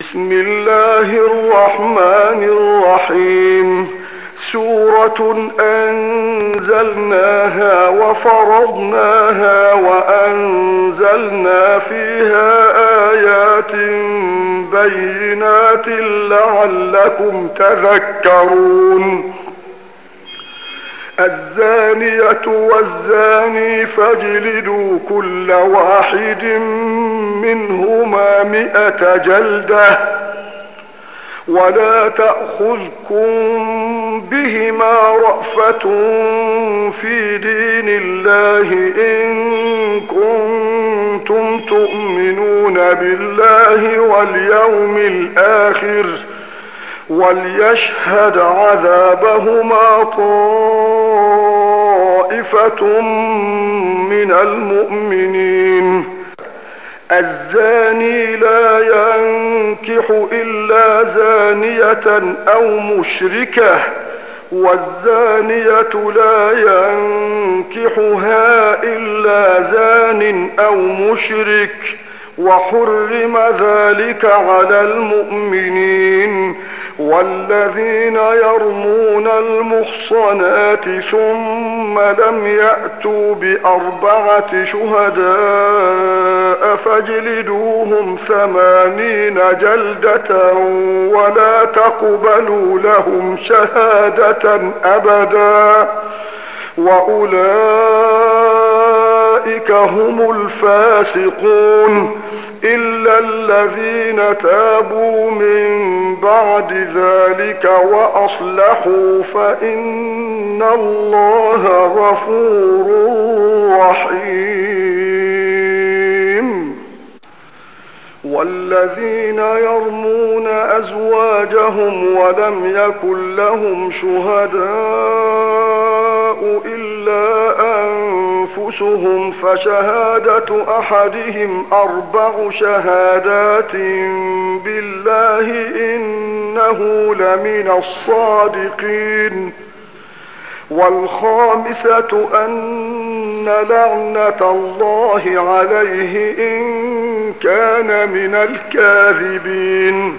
بسم الله الرحمن الرحيم. سورة أنزلناها وفرضناها وأنزلنا فيها آيات بينات لعلكم تذكرون. الزانية والزاني فاجلدوا كل واحد منهما 100 جلدة ولا تأخذكم بهما رأفة في دين الله إن كنتم تؤمنون بالله واليوم الآخر وليشهد عذابهما طائفة من المؤمنين. الزاني لا ينكح إلا زانية أو مشركة والزانية لا ينكحها إلا زان أو مشرك وحرم ذلك على المؤمنين. والذين يرمون المحصنات ثم لم يأتوا ب4 شهداء فاجلدوهم 80 جلدة ولا تقبلوا لهم شهادة أبدا وأولئك هم الفاسقون إلا الذين تابوا من بعد ذلك وأصلحوا فإن الله غفور رحيم. والذين يرمون أزواجهم ولم يكن لهم شهداء إلا أنفسهم فشهادة أحدهم 4 شهادات بالله إنه لمن الصادقين. والخامسة أن لعنة الله عليه إن كان من الكاذبين.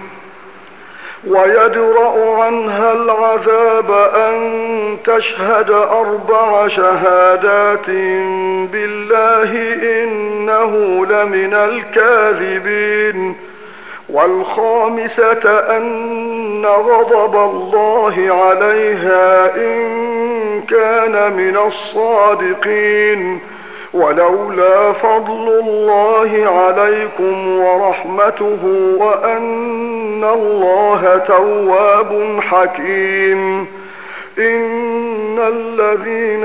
ويدرأ عنها العذاب أن تشهد 4 شهادات بالله إنه لمن الكاذبين. والخامسة أن غضب الله عليها إن كان من الصادقين. ولولا فضل الله عليكم ورحمته وأن الله تواب حكيم. إن الذين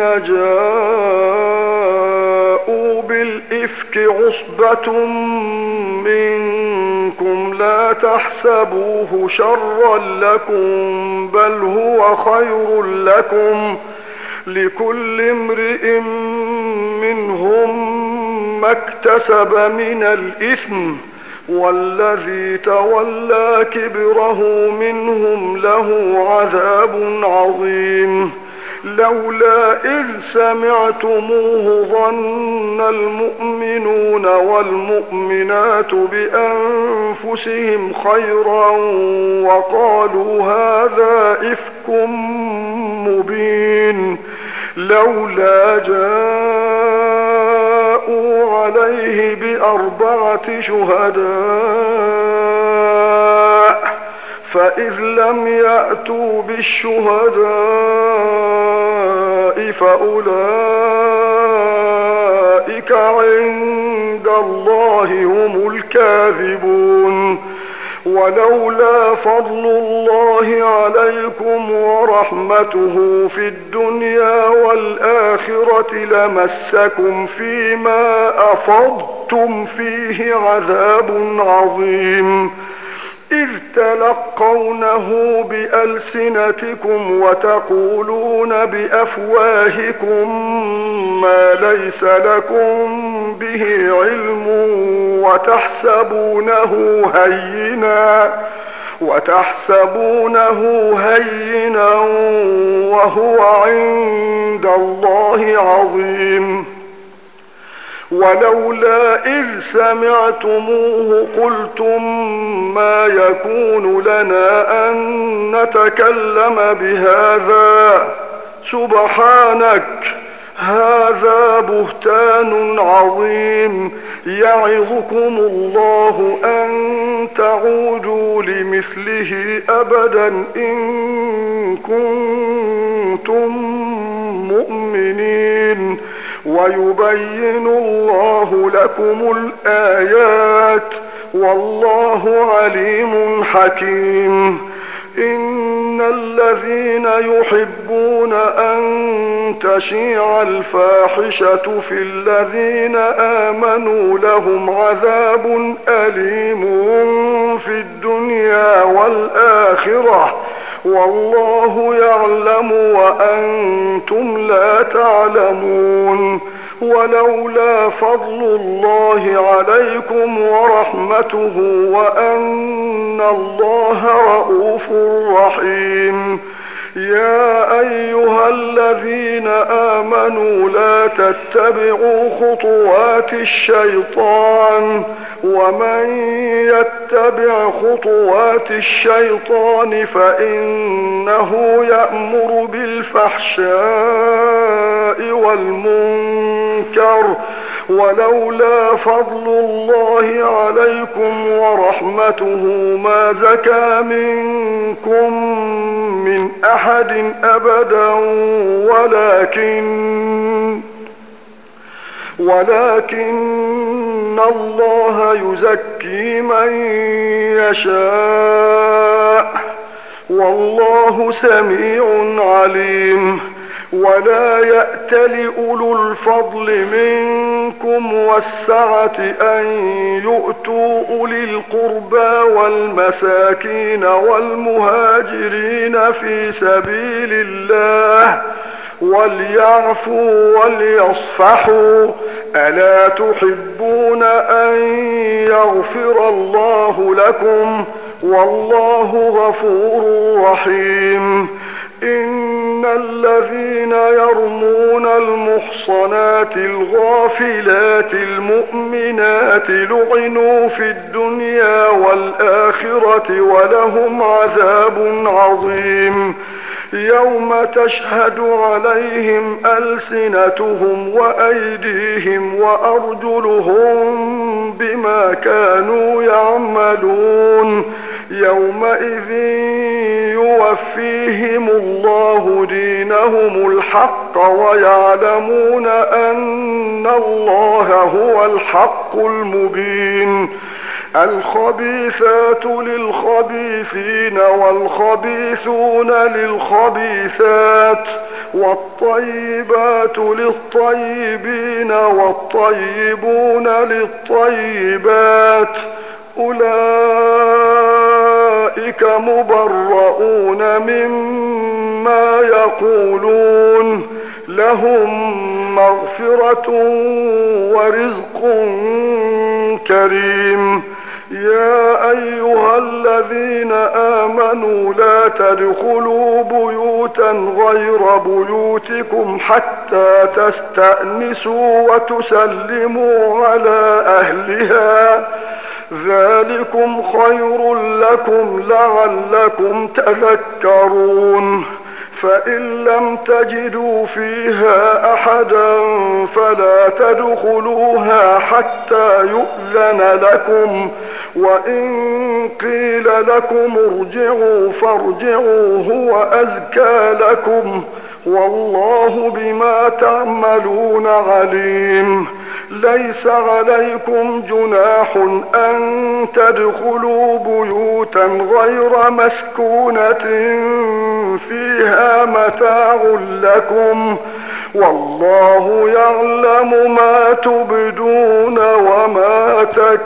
جاءوا بالإفك عصبة منكم لا تحسبوه شرا لكم بل هو خير لكم لكل امرئ منهم ما اكتسب من الإثم والذي تولى كبره منهم له عذاب عظيم. لولا إذ سمعتموه ظن المؤمنون والمؤمنات بأنفسهم خيرا وقالوا هذا إفك مبين. لولا جاءوا عليه ب4 شهداء فإذ لم يأتوا بالشهداء فأولئك عند الله هم الكاذبون. ولولا فضل الله عليكم ورحمته في الدنيا والآخرة لمسكم فيما أفضتم فيه عذاب عظيم. إذ تلقونه بألسنتكم وتقولون بأفواهكم ما ليس لكم به علم وتحسبونه هينا وهو عند الله عظيم. ولولا إذ سمعتموه قلتم ما يكون لنا أن نتكلم بهذا سبحانك هذا بهتان عظيم يعظكم الله أن تعودوا لمثله أبدا إن كنتم مؤمنين ويبين الله لكم الآيات والله عليم حكيم. إن الذين يحبون أن تشيع الفاحشة في الذين آمنوا لهم عذاب أليم في الدنيا والآخرة والله يعلم وأنتم لا تعلمون. ولولا فضل الله عليكم ورحمته وأن الله رءوف رحيم. يا أيها الذين آمنوا لا تتبعوا خطوات الشيطان ومن يتبع خطوات الشيطان فإنه يأمر بالفحشاء والمنكر ولولا فضل الله عليكم ولرحمته ما زكى منكم من أحد أبدا ولكن الله يزكي من يشاء والله سميع عليم. ولا يأتل أولو الفضل منكم والسعة أن يؤتوا أولي القربى والمساكين والمهاجرين في سبيل الله وليعفوا وليصفحوا ألا تحبون أن يغفر الله لكم والله غفور رحيم. إن الذين يرمون المحصنات الغافلات المؤمنات لعنوا في الدنيا والآخرة ولهم عذاب عظيم. يوم تشهد عليهم ألسنتهم وأيديهم وأرجلهم بما كانوا يعملون يومئذ يوفيهم الله دينهم الحق ويعلمون أن الله هو الحق المبين. الخبيثات للخبيثين والخبيثون للخبيثات والطيبات للطيبين والطيبون للطيبات أولئك مبرؤون مما يقولون لهم مغفرة ورزق كريم. يا أيها الذين آمنوا لا تدخلوا بيوتا غير بيوتكم حتى تستأنسوا وتسلموا على أهلها ذلكم خير لكم لعلكم تذكرون. فإن لم تجدوا فيها أحدا فلا تدخلوها حتى يؤذن لكم وإن قيل لكم ارجعوا فارجعوا هو أزكى لكم والله بما تعملون عليم. ليس عليكم جناح أن تدخلوا بيوتا غير مسكونة فيها متاع لكم والله يعلم ما تبدون وما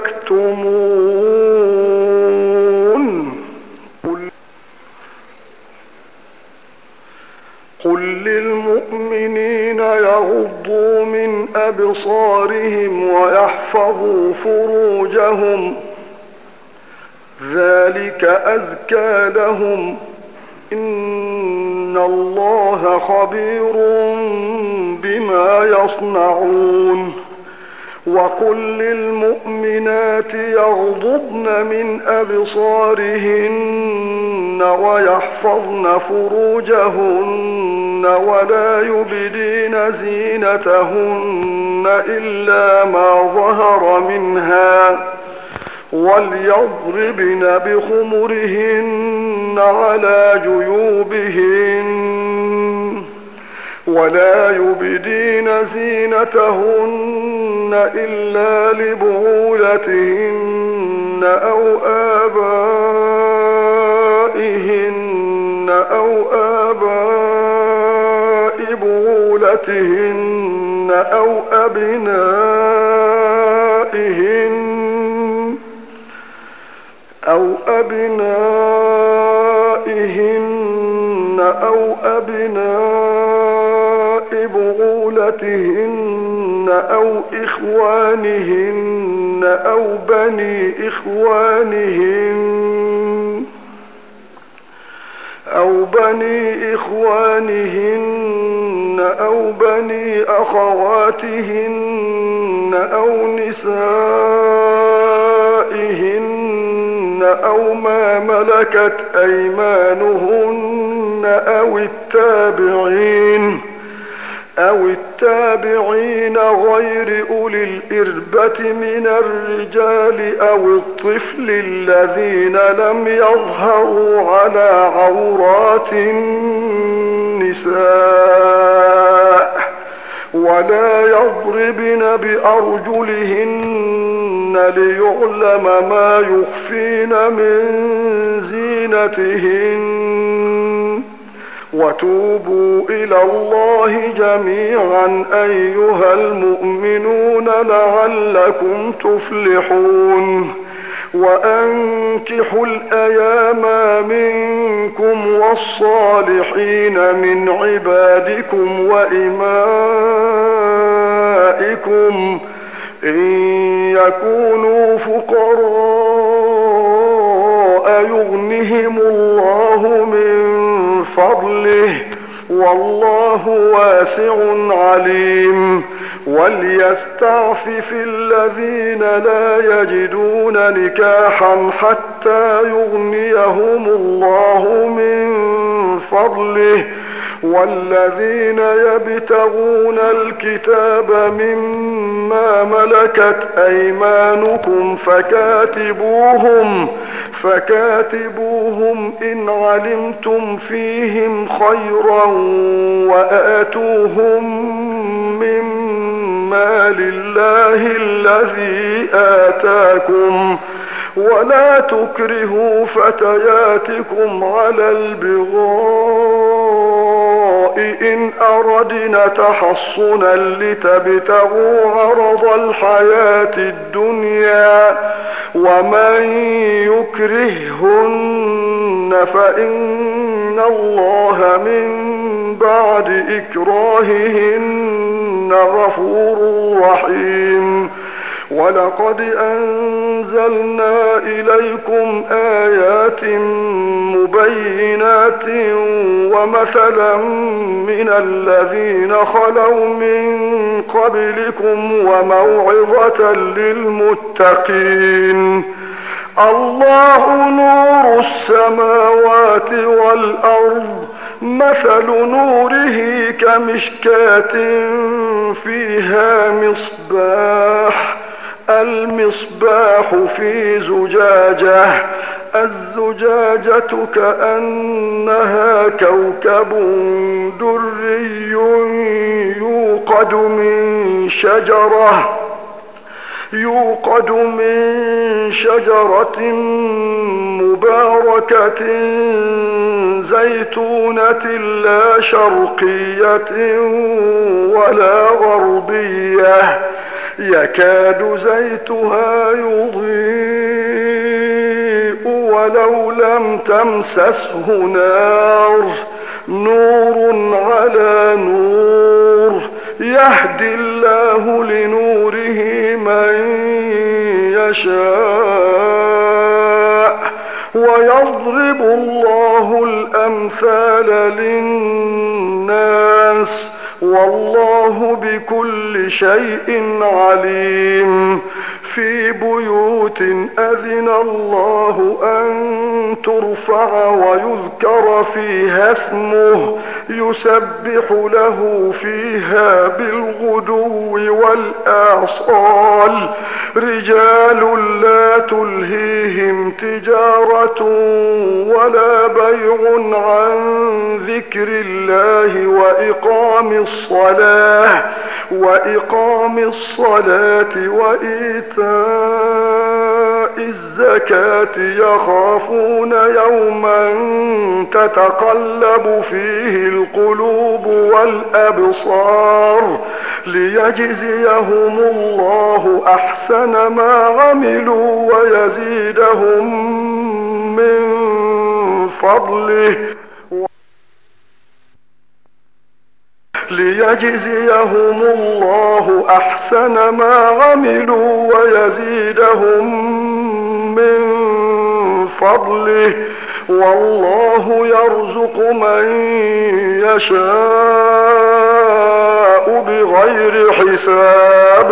تكتمون. قل للمؤمنين يغضوا من أبصارهم ويحفظوا فروجهم ذلك أزكى لهم إن الله خبير بما يصنعون. وقل للمؤمنات يغضضن من أبصارهن ويحفظن فروجهن ولا يبدين زينتهن إلا ما ظهر منها وليضربن بخمرهن على جيوبهن ولا يبدين زينتهن إلا لبعولتهن أو آبائهن أو آباء بعولتهن أو أبنائهن أو أبناء بعولتهن أو إخوانهن أو بني إخوانهن أو بني أخواتهن أو نسائهن أو ما ملكت أيمانهن أو التابعين غير أولي الإربة من الرجال أو الطفل الذين لم يظهروا على عورات النساء ولا يضربن بأرجلهن ليعلم ما يخفين من زينتهن وتوبوا إلى الله جميعا أيها المؤمنون لعلكم تفلحون وأنكحوا الأيام منكم والصالحين من عبادكم وإمائكم إن يكونوا فقراء يغنهم الله من فضله والله واسع عليم وليستعفف الذين لا يجدون نكاحا حتى يغنيهم الله من فضله والذين يبتغون الكتاب مما ملكت أيمانكم فكاتبوهم إن علمتم فيهم خيرا وآتوهم من مال الله الذي آتاكم ولا تكرهوا فتياتكم على البغاء إن أردنا تحصنا لتبتغوا عرض الحياة الدنيا ومن يكرههن فإن الله من بعد إكراههن غفور رحيم ولقد أنزلنا إليكم آيات مبينات ومثلا من الذين خلوا من قبلكم وموعظة للمتقين الله نور السماوات والأرض مثل نوره كمشكاة فيها مصباح المصباح في زجاجة الزجاجة كأنها كوكب دري يوقد من شجرة مباركة زيتونة لا شرقية ولا غربية يكاد زيتها يضيء ولو لم تمسسه نور على نور يهدي الله لنوره من يشاء ويضرب الله الأمثال للناس والله بكل شيء عليم. في بيوت أذن الله أن ترفع ويذكر فيها اسمه يسبح له فيها بالغدو والآصال رجال لا تلهيهم تجارة ولا بيع عن ذكر الله وإقام الصلاة وإيتاء الزكاة يخافون يوما تتقلب فيه القلوب والأبصار ليجزيهم الله أحسن ما عملوا ويزيدهم من فضله والله يرزق من يشاء بغير حساب.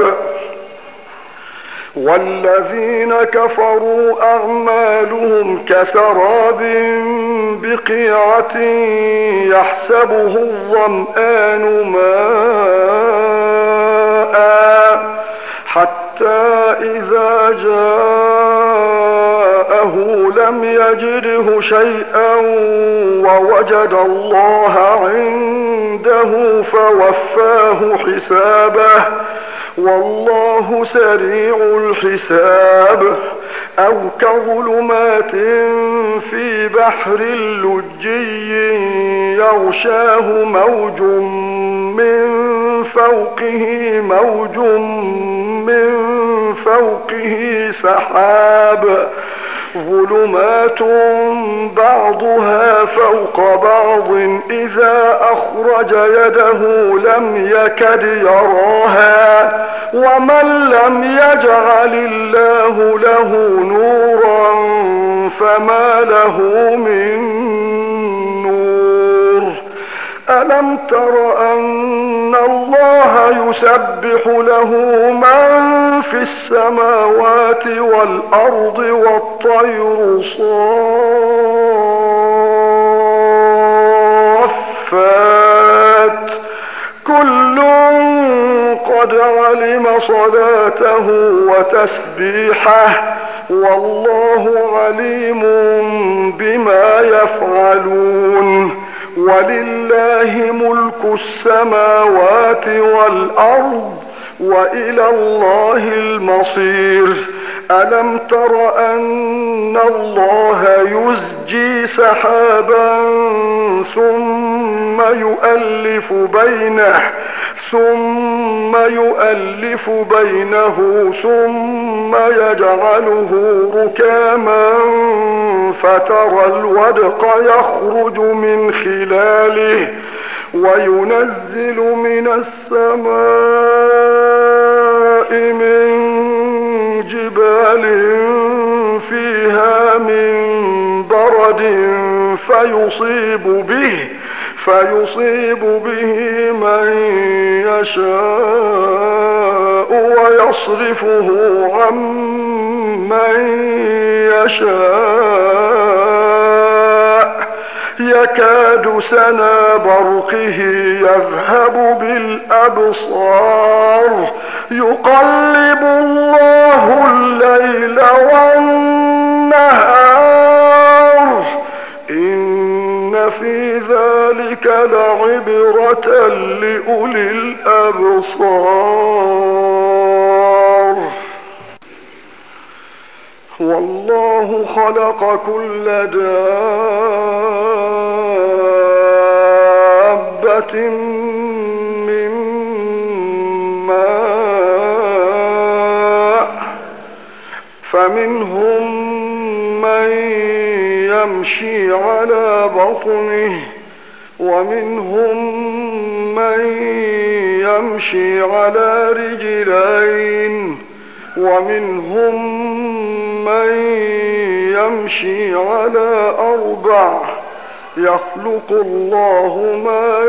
والذين كفروا أعمالهم كسراب بقيعة يحسبه الظمآن ماء حتى إذا جاءه لم يجده شيئا ووجد الله عنده فوفاه حسابه والله سريع الحساب. أو كظلمات في بحر لجي يغشاه موج من فوقه سحاب ظلمات بعضها فوق بعض إذا أخرج يده لم يكد يراها ومن لم يجعل الله له نورا فما له من نور. ألم تر أن الله يسبح له من في السماوات والأرض والطير صافات كل قد علم صلاته وتسبيحه والله عليم بما يفعلون. ولله ملك السماوات والأرض وإلى الله المصير. ألم تر أن الله يزجي سحابا ثم يؤلف بينه ثم يجعله ركاما فترى الودق يخرج من خلاله وينزل من السماء من جبال فيها من برد فيصيب به من يشاء ويصرفه عن من يشاء يكاد سنا برقه يذهب بالأبصار يقلب الله الليل والنهار إن في ذلك لعبرة لأولي الأبصار. والله خلق كل دابة من ماء فمنهم من يمشي على بطنه ومنهم من يمشي على رجلين ومنهم من يمشي على 4 يخلق الله ما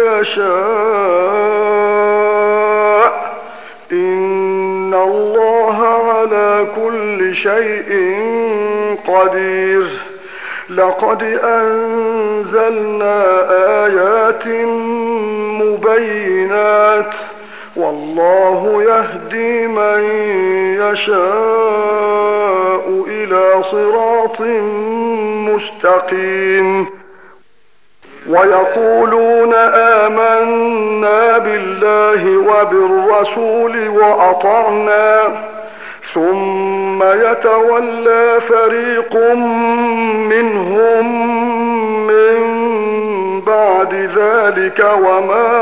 يشاء إن الله على كل شيء قدير لقد أنزلنا آيات مبينات والله يهدي من يشاء إلى صراط مستقيم ويقولون آمنا بالله وبالرسول وأطعنا ثم يتولى فريق منهم من بعد ذلك وما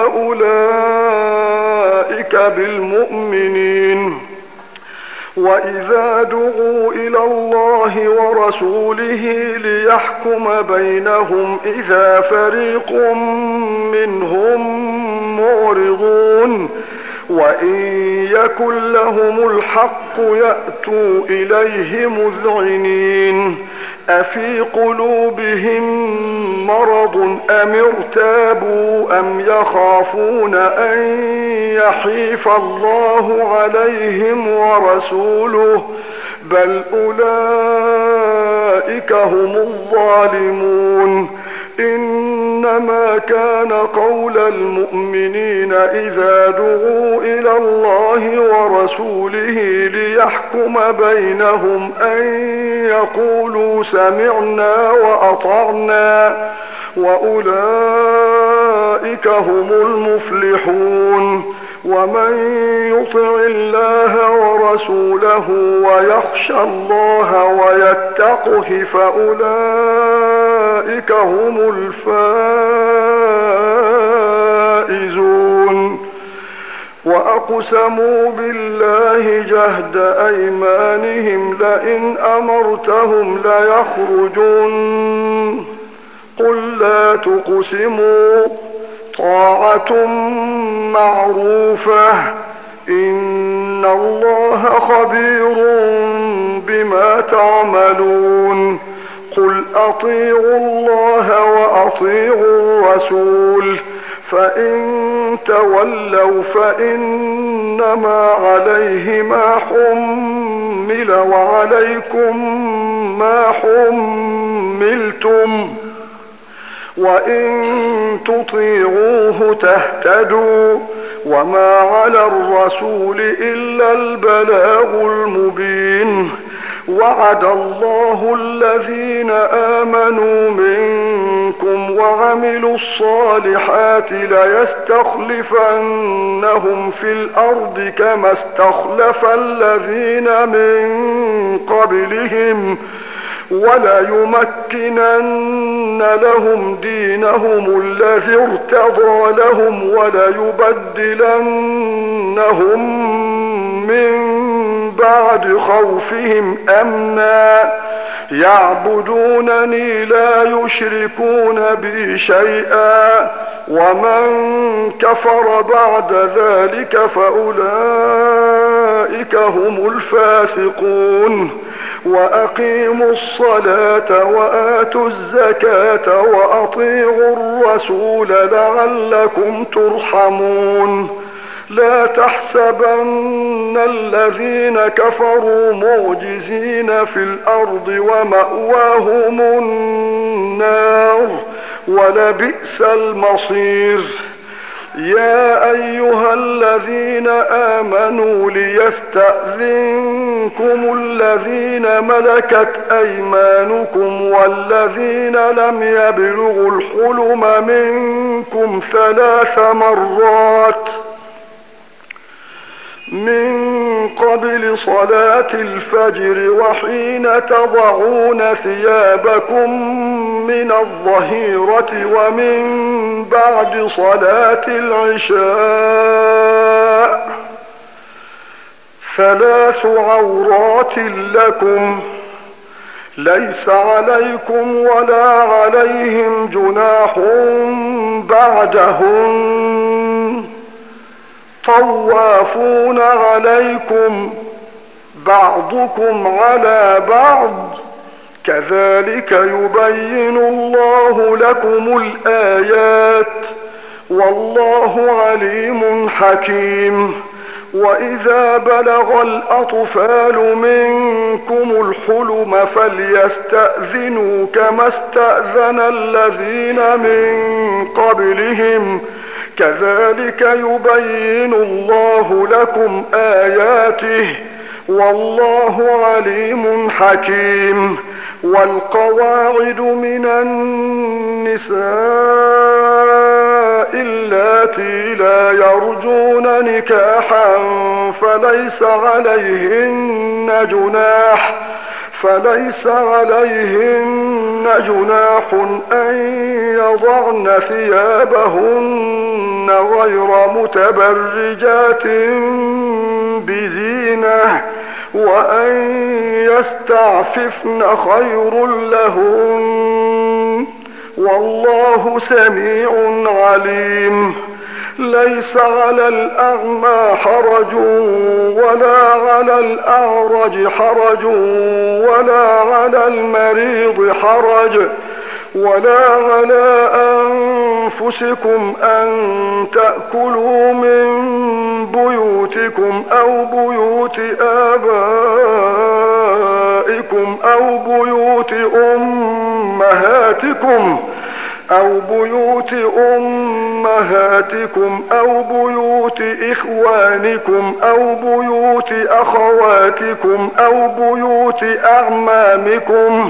أولئك بالمؤمنين وإذا دعوا إلى الله ورسوله ليحكم بينهم إذا فريق منهم معرضون وإن يكن لهم الحق يأتوا إليه مذعنين أفي قلوبهم مرض أم ارتابوا أم يخافون أن يحيف الله عليهم ورسوله بل أولئك هم الظالمون إنما كان قول المؤمنين إذا دعوا إلى الله ورسوله ليحكم بينهم أن يقولوا سمعنا وأطعنا وأولئك هم المفلحون ومن يطع الله ورسوله ويخشى الله ويتقه فأولئك هم الفائزون وأقسموا بالله جهد أيمانهم لئن أمرتهم ليخرجون قل لا تقسموا طاعة معروفة إن الله خبير بما تعملون قل أطيعوا الله وأطيعوا الرسول فإن تولوا فإنما عليه ما حمل وعليكم ما حملتم وإن تطيعوه تهتدوا وما على الرسول إلا البلاغ المبين وعد الله الذين آمنوا منكم وعملوا الصالحات ليستخلفنهم في الأرض كما استخلف الذين من قبلهم وليمكنن لهم دينهم الذي ارتضى لهم وليبدلنهم من بعد خوفهم أمنا يعبدونني لا يشركون بي شيئا ومن كفر بعد ذلك فأولئك هم الفاسقون وأقيموا الصلاة وآتوا الزكاة وأطيعوا الرسول لعلكم ترحمون لا تحسبن الذين كفروا معجزين في الأرض ومأواهم النار ولبئس المصير يا أيها الذين آمنوا ليستأذنكم الذين ملكت أيمانكم والذين لم يبلغوا الحلم منكم 3 مرات من قبل صلاة الفجر وحين تضعون ثيابكم من الظهيرة ومن بعد صلاة العشاء 3 عورات لكم ليس عليكم ولا عليهم جناح بعدهن طوافون عليكم بعضكم على بعض كذلك يبين الله لكم الآيات والله عليم حكيم. وإذا بلغ الأطفال منكم الحلم فليستأذنوا كما استأذن الذين من قبلهم كذلك يبين الله لكم آياته والله عليم حكيم. والقواعد من النساء اللاتي لا يرجون نكاحا فليس عليهن جناح أن يضعن ثيابهن غير متبرجات بزينة وأن يستعففن خير لهن والله سميع عليم. ليس على الأعمى حرج ولا على الأعرج حرج ولا على المريض حرج ولا على أنفسكم أن تأكلوا من بيوتكم أو بيوت آبائكم أو بيوت أمهاتكم أو بيوت إخوانكم أو بيوت أخواتكم أو بيوت أعمامكم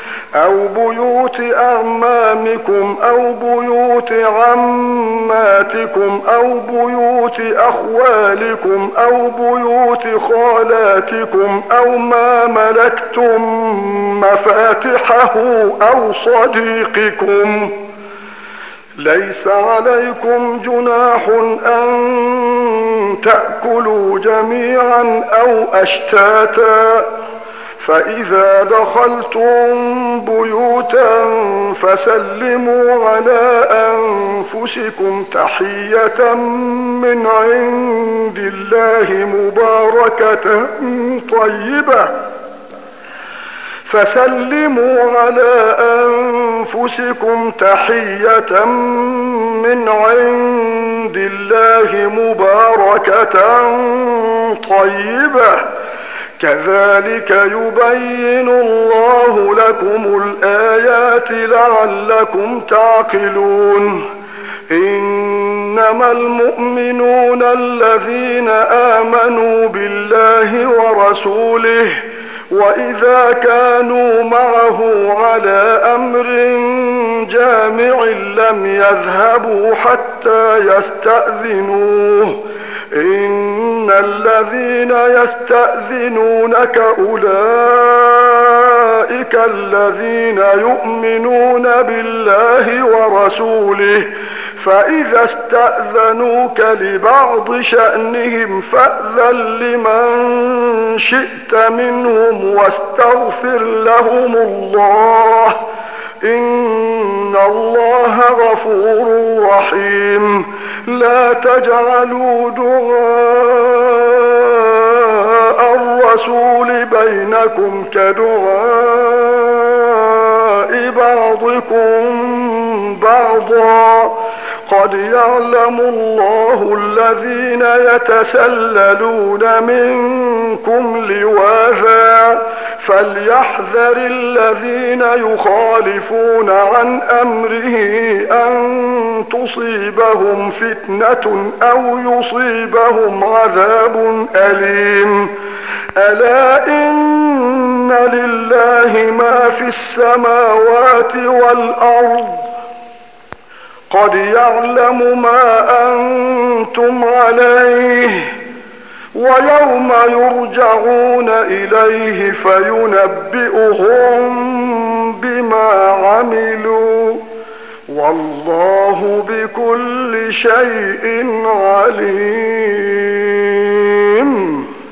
أو بيوت عماتكم أو بيوت أخوالكم أو بيوت خالاتكم أو ما ملكتم مفاتحه أو صديقكم. ليس عليكم جناح أن تأكلوا جميعا أو أشتاتا فإذا دخلتم بيوتا فسلموا على أنفسكم تحية من عند الله مباركة طيبة كذلك يبين الله لكم الآيات لعلكم تعقلون. إنما المؤمنون الذين آمنوا بالله ورسوله وإذا كانوا معه على أمر جامع لم يذهبوا حتى يستأذنوه. إن الذين يستأذنونك أولئك الذين يؤمنون بالله ورسوله فإذا استأذنوك لبعض شأنهم فأذن لمن شئت منهم واستغفر لهم الله إن الله غفور رحيم. لا تجعلوا دعاء الرسول بينكم كدعاء بعضكم بعضا قد يعلم الله الذين يتسللون منكم لواذا فليحذر الذين يخالفون عن أمره أن تصيبهم فتنة أو يصيبهم عذاب أليم. ألا إن لله ما في السماوات والأرض قد يعلم ما أنتم عليه ويوم يرجعون إليه فينبئهم بما عملوا والله بكل شيء عليم.